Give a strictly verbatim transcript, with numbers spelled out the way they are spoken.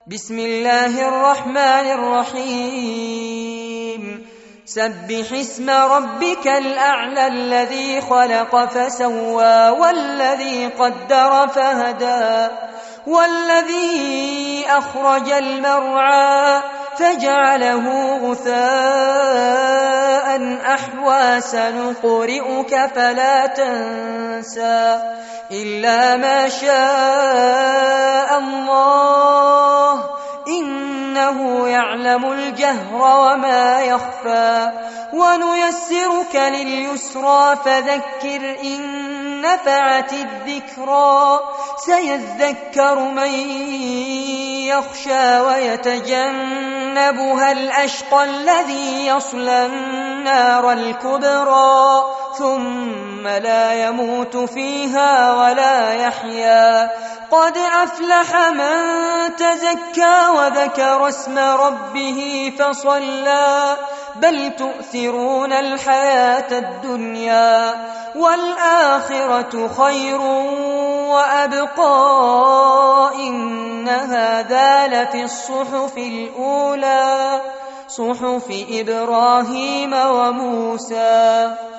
بسم الله الرحمن الرحيم سبح اسم ربك الأعلى الذي خلق فسوى والذي قدر فهدى والذي أخرج المرعى فجعله غثاء أحوى سنقرئك فلا تنسى إلا ما شاء الله إنه يعلم الجهر وما يخفى ونيسرك لليسرى فذكر إن نفعت الذكرى سيذكر من يخشى ويتجنبها الأشقى الذي يصلى النار الكبرى ثم لا يموت فيها ولا يحيا قد أفلح من تزكى وذكر اسم ربه فصلى بل تؤثرون الحياة الدنيا والآخرة خير وأبقى إن هذا لفي الصحف الأولى صحف إبراهيم وموسى.